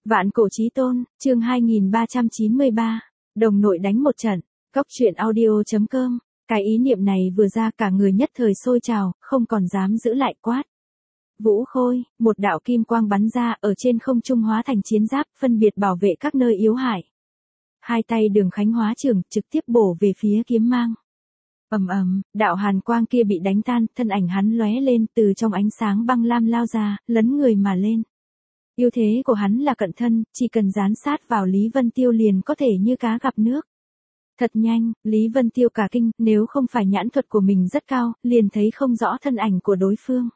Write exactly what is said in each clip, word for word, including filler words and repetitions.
Vạn cổ chí tôn, chương hai nghìn ba trăm chín mươi ba, đồng nội đánh một trận, cóc truyện audio.com, cái ý niệm này vừa ra cả người nhất thời sôi trào, không còn dám giữ lại quát. Vũ Khôi, một đạo kim quang bắn ra ở trên không trung hóa thành chiến giáp, phân biệt bảo vệ các nơi yếu hại. Hai tay Đường Khánh hóa trường, trực tiếp bổ về phía kiếm mang. Ầm ầm, đạo hàn quang kia bị đánh tan, thân ảnh hắn lóe lên từ trong ánh sáng băng lam lao ra, lấn người mà lên. Ưu thế của hắn là cận thân, chỉ cần dán sát vào Lý Vân Tiêu liền có thể như cá gặp nước. Thật nhanh, Lý Vân Tiêu cả kinh, nếu không phải nhãn thuật của mình rất cao, liền thấy không rõ thân ảnh của đối phương.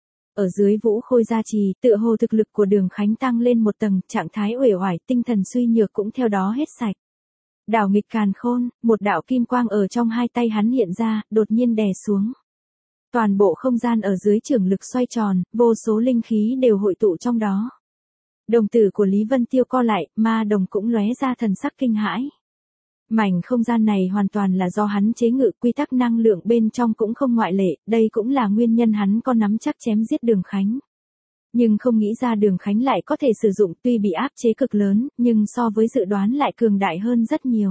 Ở dưới Vũ Khôi gia trì, tựa hồ thực lực của Đường Khánh tăng lên một tầng, trạng thái uể oải, tinh thần suy nhược cũng theo đó hết sạch. Đảo nghịch càn khôn, một đạo kim quang ở trong hai tay hắn hiện ra, đột nhiên đè xuống. Toàn bộ không gian ở dưới trường lực xoay tròn, vô số linh khí đều hội tụ trong đó. Đồng tử của Lý Vân Tiêu co lại, ma đồng cũng lóe ra thần sắc kinh hãi. Mảnh không gian này hoàn toàn là do hắn chế ngự, quy tắc năng lượng bên trong cũng không ngoại lệ, đây cũng là nguyên nhân hắn có nắm chắc chém giết Đường Khánh. Nhưng không nghĩ ra Đường Khánh lại có thể sử dụng, tuy bị áp chế cực lớn, nhưng so với dự đoán lại cường đại hơn rất nhiều.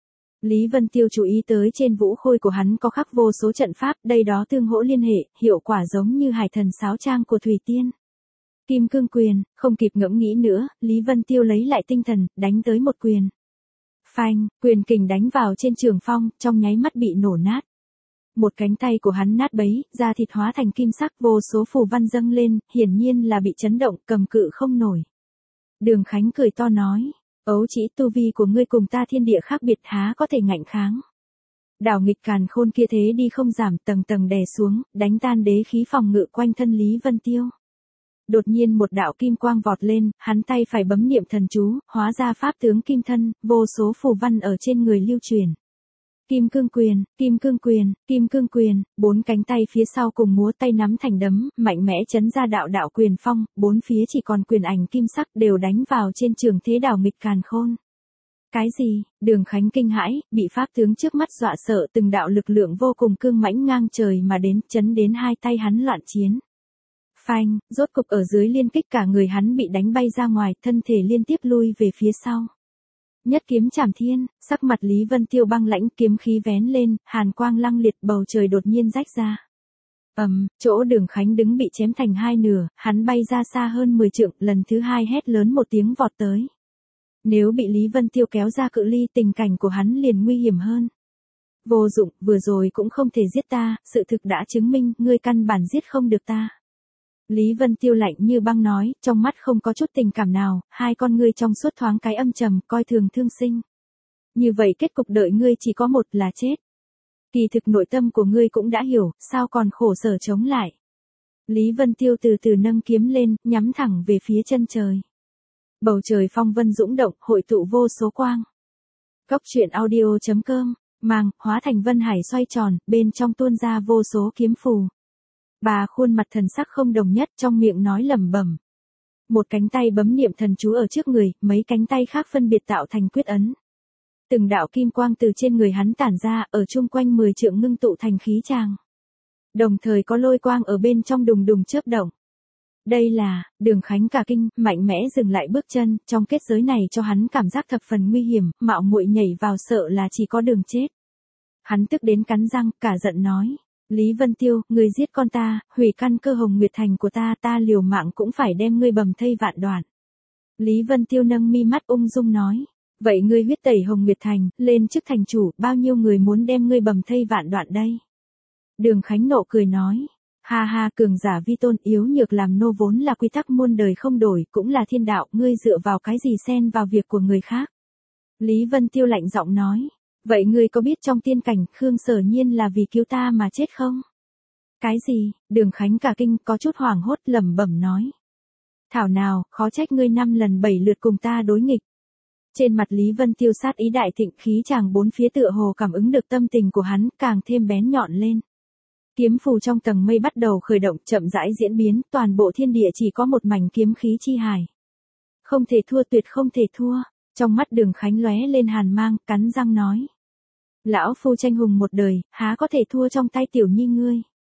Lý Vân Tiêu chú ý tới trên Vũ Khôi của hắn có khắc vô số trận pháp, đây đó tương hỗ liên hệ, hiệu quả giống như hải thần sáo trang của Thủy Tiên. Kim cương quyền, không kịp ngẫm nghĩ nữa, Lý Vân Tiêu lấy lại tinh thần, đánh tới một quyền. Phanh, quyền kình đánh vào trên trường phong, trong nháy mắt bị nổ nát. Một cánh tay của hắn nát bấy, da thịt hóa thành kim sắc, vô số phù văn dâng lên, hiển nhiên là bị chấn động, cầm cự không nổi. Đường Khánh cười to nói, ấu chỉ tu vi của ngươi cùng ta thiên địa khác biệt, há có thể ngạnh kháng. Đảo nghịch càn khôn kia thế đi không giảm, tầng tầng đè xuống, đánh tan đế khí phòng ngự quanh thân Lý Vân Tiêu. Đột nhiên một đạo kim quang vọt lên, hắn tay phải bấm niệm thần chú, hóa ra pháp tướng kim thân, vô số phù văn ở trên người lưu truyền. Kim cương quyền, kim cương quyền, kim cương quyền, bốn cánh tay phía sau cùng múa tay nắm thành đấm, mạnh mẽ chấn ra đạo đạo quyền phong, bốn phía chỉ còn quyền ảnh kim sắc đều đánh vào trên trường thế đảo nghịch càn khôn. Cái gì? Đường Khánh kinh hãi, bị pháp tướng trước mắt dọa sợ, từng đạo lực lượng vô cùng cương mãnh ngang trời mà đến, chấn đến hai tay hắn loạn chiến. Phanh, rốt cục ở dưới liên kích cả người hắn bị đánh bay ra ngoài, thân thể liên tiếp lui về phía sau. Nhất kiếm trảm thiên, sắc mặt Lý Vân Tiêu băng lãnh, kiếm khí vén lên, hàn quang lăng liệt, bầu trời đột nhiên rách ra. Ầm, um, chỗ Đường Khánh đứng bị chém thành hai nửa, hắn bay ra xa hơn mười trượng, lần thứ hai hét lớn một tiếng vọt tới. Nếu bị Lý Vân Tiêu kéo ra cự ly, tình cảnh của hắn liền nguy hiểm hơn. Vô dụng, vừa rồi cũng không thể giết ta, sự thực đã chứng minh, ngươi căn bản giết không được ta. Lý Vân Tiêu lạnh như băng nói, trong mắt không có chút tình cảm nào, hai con ngươi trong suốt thoáng cái âm trầm, coi thường thương sinh. Như vậy kết cục đợi ngươi chỉ có một là chết. Kỳ thực nội tâm của ngươi cũng đã hiểu, sao còn khổ sở chống lại. Lý Vân Tiêu từ từ nâng kiếm lên, nhắm thẳng về phía chân trời. Bầu trời phong vân dũng động, hội tụ vô số quang. Cóc truyện audio.com, mang, hóa thành vân hải xoay tròn, bên trong tuôn ra vô số kiếm phù. Bà khuôn mặt thần sắc không đồng nhất, trong miệng nói lẩm bẩm. Một cánh tay bấm niệm thần chú ở trước người, mấy cánh tay khác phân biệt tạo thành quyết ấn. Từng đạo kim quang từ trên người hắn tản ra, ở chung quanh mười trượng ngưng tụ thành khí tràng. Đồng thời có lôi quang ở bên trong đùng đùng chớp động. Đây là, Đường Khánh cả kinh, mạnh mẽ dừng lại bước chân, trong kết giới này cho hắn cảm giác thập phần nguy hiểm, mạo muội nhảy vào sợ là chỉ có đường chết. Hắn tức đến cắn răng, cả giận nói. Lý Vân Tiêu, ngươi giết con ta, hủy căn cơ Hồng Nguyệt Thành của ta, ta liều mạng cũng phải đem ngươi bầm thây vạn đoạn. Lý Vân Tiêu nâng mi mắt ung dung nói, vậy ngươi huyết tẩy Hồng Nguyệt Thành, lên chức thành chủ, bao nhiêu người muốn đem ngươi bầm thây vạn đoạn đây? Đường Khánh nộ cười nói, ha ha, cường giả vi tôn, yếu nhược làm nô vốn là quy tắc muôn đời không đổi, cũng là thiên đạo, ngươi dựa vào cái gì xen vào việc của người khác? Lý Vân Tiêu lạnh giọng nói. Vậy ngươi có biết trong tiên cảnh, Khương Sở Nhiên là vì cứu ta mà chết không? Cái gì? Đường Khánh cả kinh, có chút hoảng hốt, lẩm bẩm nói. Thảo nào, khó trách ngươi năm lần bảy lượt cùng ta đối nghịch. Trên mặt Lý Vân Tiêu sát ý đại thịnh, khí chàng bốn phía tựa hồ cảm ứng được tâm tình của hắn, càng thêm bén nhọn lên. Kiếm phù trong tầng mây bắt đầu khởi động, chậm rãi diễn biến, toàn bộ thiên địa chỉ có một mảnh kiếm khí chi hải. Không thể thua, tuyệt không thể thua. Trong mắt Đường Khánh lóe lên hàn mang, cắn răng nói. Lão phu tranh hùng một đời, há có thể thua trong tay tiểu nhi ngươi.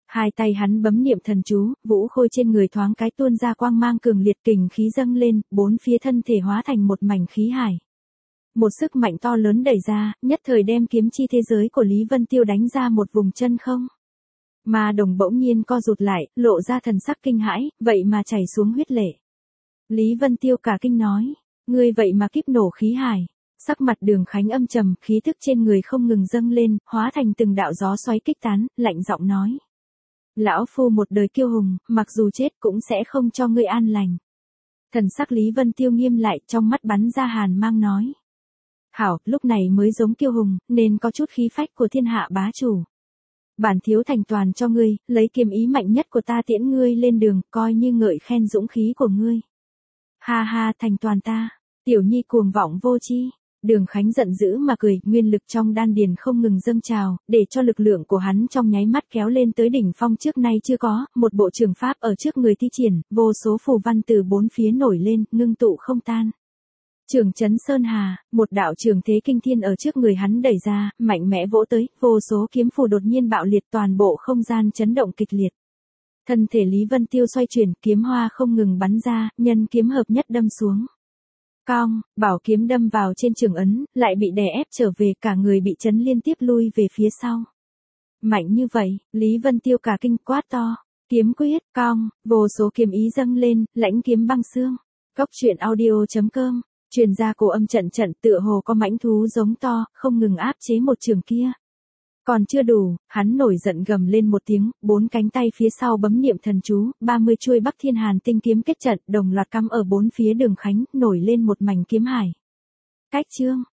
Hai tay hắn bấm niệm thần chú, vũ khôi trên người thoáng cái tuôn ra quang mang cường liệt, kình khí dâng lên, bốn phía thân thể hóa thành một mảnh khí hải. Một sức mạnh to lớn đẩy ra, nhất thời đem kiếm chi thế giới của Lý Vân Tiêu đánh ra một vùng chân không. Ma đồng bỗng nhiên co rụt lại, lộ ra thần sắc kinh hãi, vậy mà chảy xuống huyết lệ. Lý Vân Tiêu cả kinh nói, ngươi vậy mà kíp nổ khí hải. Sắc mặt Đường Khánh âm trầm, khí thức trên người không ngừng dâng lên, hóa thành từng đạo gió xoáy kích tán, lạnh giọng nói. Lão phu một đời kiêu hùng, mặc dù chết cũng sẽ không cho ngươi an lành. Thần sắc Lý Vân Tiêu nghiêm lại, trong mắt bắn ra hàn mang nói. Hảo, lúc này mới giống kiêu hùng, nên có chút khí phách của thiên hạ bá chủ. Bản thiếu thành toàn cho ngươi, lấy kiếm ý mạnh nhất của ta tiễn ngươi lên đường, coi như ngợi khen dũng khí của ngươi. Ha ha, thành toàn ta, tiểu nhi cuồng vọng vô chi. Đường Khánh giận dữ mà cười, nguyên lực trong đan điền không ngừng dâng trào, để cho lực lượng của hắn trong nháy mắt kéo lên tới đỉnh phong trước nay chưa có, một bộ trường pháp ở trước người thi triển, vô số phù văn từ bốn phía nổi lên, ngưng tụ không tan. Trường chấn sơn hà, một đạo trường thế kinh thiên ở trước người hắn đẩy ra, mạnh mẽ vỗ tới, vô số kiếm phù đột nhiên bạo liệt, toàn bộ không gian chấn động kịch liệt. Thân thể Lý Vân Tiêu xoay chuyển, kiếm hoa không ngừng bắn ra, nhân kiếm hợp nhất đâm xuống. Cong, bảo kiếm đâm vào trên trường ấn, lại bị đè ép trở về, cả người bị chấn liên tiếp lui về phía sau. Mạnh như vậy, Lý Vân Tiêu cả kinh quát to, kiếm quyết, cong, vô số kiếm ý dâng lên, lãnh kiếm băng xương. Cốc truyện audio chấm com, truyền ra cổ âm trận trận, tựa hồ có mãnh thú giống to, không ngừng áp chế một trường kia. Còn chưa đủ, hắn nổi giận gầm lên một tiếng, bốn cánh tay phía sau bấm niệm thần chú, ba mươi chuôi Bắc Thiên Hàn tinh kiếm kết trận, đồng loạt cắm ở bốn phía Đường Khánh, nổi lên một mảnh kiếm hải. Cách chương